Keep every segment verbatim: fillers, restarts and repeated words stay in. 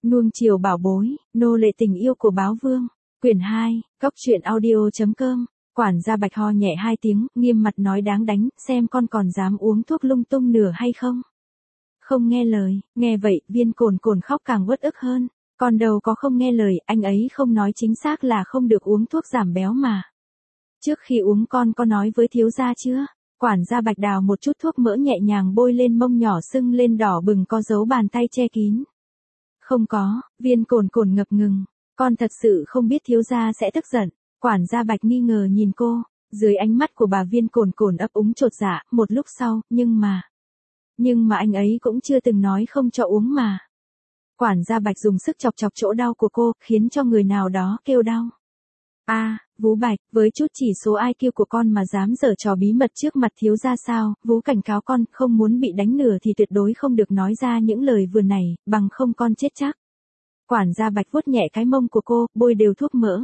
Nuông chiều bảo bối, nô lệ tình yêu của báo vương. Quyển hai, Cóc truyện audio.com. Quản gia Bạch ho nhẹ hai tiếng, nghiêm mặt nói đáng đánh, xem con còn dám uống thuốc lung tung nửa hay không. Không nghe lời, nghe vậy, Viên Cồn Cồn khóc càng uất ức hơn. Con đâu có không nghe lời, anh ấy không nói chính xác là không được uống thuốc giảm béo mà. Trước khi uống con có nói với thiếu gia chưa? Quản gia Bạch đào một chút thuốc mỡ nhẹ nhàng bôi lên mông nhỏ sưng lên đỏ bừng có dấu bàn tay che kín. Không có, Viên Cồn Cồn ngập ngừng. Con thật sự không biết thiếu gia sẽ tức giận. Quản gia Bạch nghi ngờ nhìn cô, dưới ánh mắt của bà Viên Cồn Cồn ấp úng chột dạ, một lúc sau, nhưng mà... Nhưng mà anh ấy cũng chưa từng nói không cho uống mà. Quản gia Bạch dùng sức chọc chọc chỗ đau của cô, khiến cho người nào đó kêu đau. A, à, Vú Bạch, với chút chỉ số i kiu của con mà dám giở trò bí mật trước mặt thiếu gia sao? Vú cảnh cáo con, không muốn bị đánh nửa thì tuyệt đối không được nói ra những lời vừa này, bằng không con chết chắc. Quản gia Bạch vuốt nhẹ cái mông của cô, bôi đều thuốc mỡ.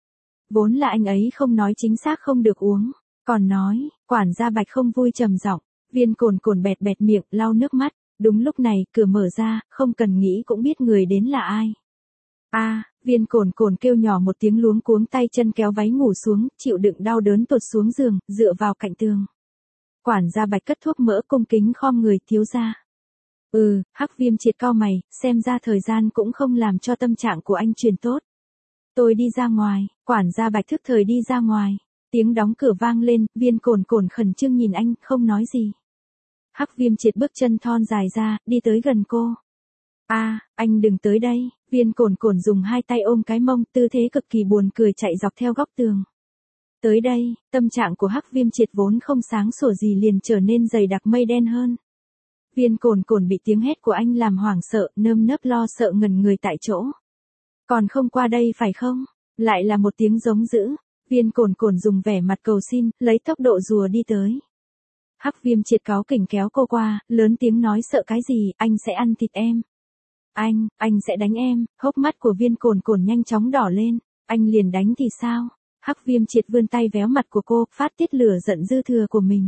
Vốn là anh ấy không nói chính xác không được uống, còn nói, quản gia Bạch không vui trầm giọng. Viên Cồn Cồn bẹt bẹt miệng, lau nước mắt. Đúng lúc này, cửa mở ra, không cần nghĩ cũng biết người đến là ai. A, à, Viên Cồn Cồn kêu nhỏ một tiếng luống cuống tay chân kéo váy ngủ xuống, chịu đựng đau đớn tụt xuống giường, dựa vào cạnh tường. Quản gia Bạch cất thuốc mỡ cung kính khom người, thiếu gia. Ừ, Hắc Viêm Triệt cau mày, xem ra thời gian cũng không làm cho tâm trạng của anh chuyển tốt. Tôi đi ra ngoài, quản gia Bạch thức thời đi ra ngoài. Tiếng đóng cửa vang lên, Viên Cồn Cồn khẩn trương nhìn anh, không nói gì. Hắc Viêm Triệt bước chân thon dài ra, đi tới gần cô. A, à, anh đừng tới đây. Viên Cồn Cồn dùng hai tay ôm cái mông, tư thế cực kỳ buồn cười chạy dọc theo góc tường. Tới đây, tâm trạng của Hắc Viêm Triệt vốn không sáng sủa gì liền trở nên dày đặc mây đen hơn. Viên Cồn Cồn bị tiếng hét của anh làm hoảng sợ, nơm nớp lo sợ ngẩn người tại chỗ. Còn không qua đây phải không? Lại là một tiếng giống dữ. Viên Cồn Cồn dùng vẻ mặt cầu xin, lấy tốc độ rùa đi tới. Hắc Viêm Triệt cáu kỉnh kéo cô qua, lớn tiếng nói sợ cái gì, anh sẽ ăn thịt em. Anh, anh sẽ đánh em. Hốc mắt của Viên Cồn Cồn nhanh chóng đỏ lên. Anh liền đánh thì sao? Hắc Viêm Triệt vươn tay véo mặt của cô, phát tiết lửa giận dư thừa của mình.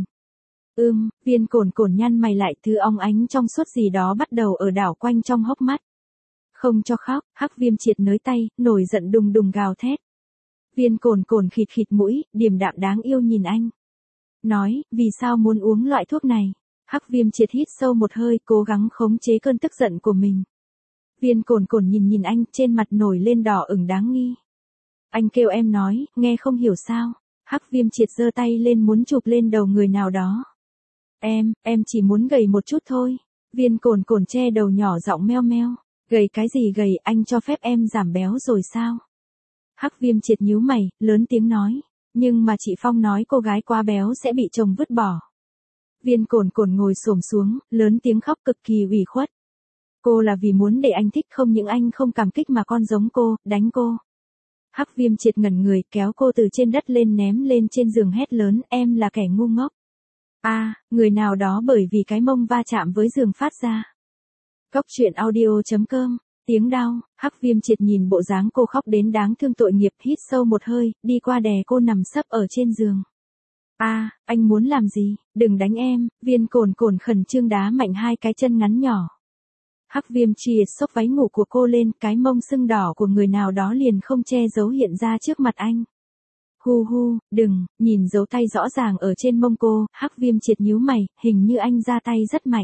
Ưm, Viên Cồn Cồn nhăn mày lại, thứ óng ánh trong suốt gì đó bắt đầu ở đảo quanh trong hốc mắt. Không cho khóc, Hắc Viêm Triệt nới tay, nổi giận đùng đùng gào thét. Viên Cồn Cồn khịt khịt mũi, điềm đạm đáng yêu nhìn anh. Nói, vì sao muốn uống loại thuốc này? Hắc Viêm Triệt hít sâu một hơi, cố gắng khống chế cơn tức giận của mình. Viên Cồn Cồn nhìn nhìn anh, trên mặt nổi lên đỏ ửng đáng nghi. Anh kêu em nói, nghe không hiểu sao? Hắc Viêm Triệt giơ tay lên muốn chụp lên đầu người nào đó. Em, em chỉ muốn gầy một chút thôi. Viên Cồn Cồn che đầu nhỏ giọng meo meo. Gầy cái gì gầy, anh cho phép em giảm béo rồi sao? Hắc Viêm Triệt nhíu mày, lớn tiếng nói. Nhưng mà chị Phong nói cô gái quá béo sẽ bị chồng vứt bỏ. Viên Cồn Cồn ngồi xổm xuống, lớn tiếng khóc cực kỳ ủy khuất. Cô là vì muốn để anh thích, không những anh không cảm kích mà con giống cô, đánh cô. Hắc Viêm Triệt ngẩn người, kéo cô từ trên đất lên ném lên trên giường hét lớn, em là kẻ ngu ngốc. A, à, người nào đó bởi vì cái mông va chạm với giường phát ra. Cóc truyện audio.com. Tiếng đau, Hắc Viêm Triệt nhìn bộ dáng cô khóc đến đáng thương tội nghiệp, hít sâu một hơi, đi qua đè cô nằm sấp ở trên giường. A, à, anh muốn làm gì? Đừng đánh em. Viên Cồn Cồn khẩn trương đá mạnh hai cái chân ngắn nhỏ. Hắc Viêm Triệt xốc váy ngủ của cô lên, cái mông sưng đỏ của người nào đó liền không che giấu hiện ra trước mặt anh. Hu hu, đừng, nhìn dấu tay rõ ràng ở trên mông cô, Hắc Viêm Triệt nhíu mày, hình như anh ra tay rất mạnh.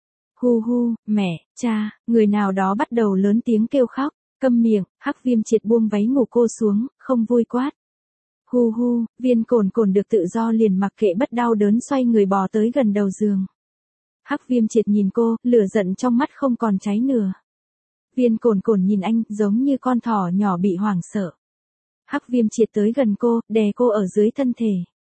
Hu hu, mẹ, cha, người nào đó bắt đầu lớn tiếng kêu khóc, câm miệng, Hắc Viêm Triệt buông váy ngủ cô xuống, không vui quát. Hu hu, Viên Cồn Cồn được tự do liền mặc kệ bất đau đớn xoay người bò tới gần đầu giường. Hắc Viêm Triệt nhìn cô, lửa giận trong mắt không còn cháy nửa. Viên Cồn Cồn nhìn anh, giống như con thỏ nhỏ bị hoảng sợ. Hắc Viêm Triệt tới gần cô, đè cô ở dưới thân thể.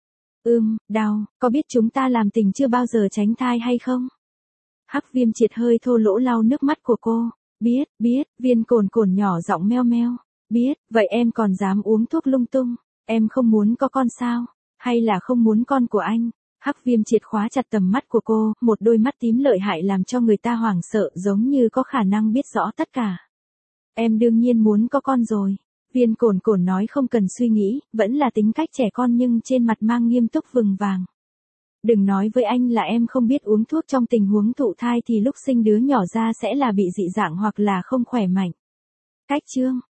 Ưm, đau, có biết chúng ta làm tình chưa bao giờ tránh thai hay không? Hắc Viêm Triệt hơi thô lỗ lau nước mắt của cô. Biết, biết, Viên Cồn Cồn nhỏ giọng meo meo. Biết, vậy em còn dám uống thuốc lung tung? Em không muốn có con sao? Hay là không muốn con của anh? Hắc Viêm Triệt khóa chặt tầm mắt của cô, một đôi mắt tím lợi hại làm cho người ta hoảng sợ, giống như có khả năng biết rõ tất cả. Em đương nhiên muốn có con rồi. Viên Cồn Cồn nói không cần suy nghĩ, vẫn là tính cách trẻ con nhưng trên mặt mang nghiêm túc vừng vàng. Đừng nói với anh là em không biết uống thuốc, trong tình huống thụ thai thì lúc sinh đứa nhỏ ra sẽ là bị dị dạng hoặc là không khỏe mạnh. Cách chương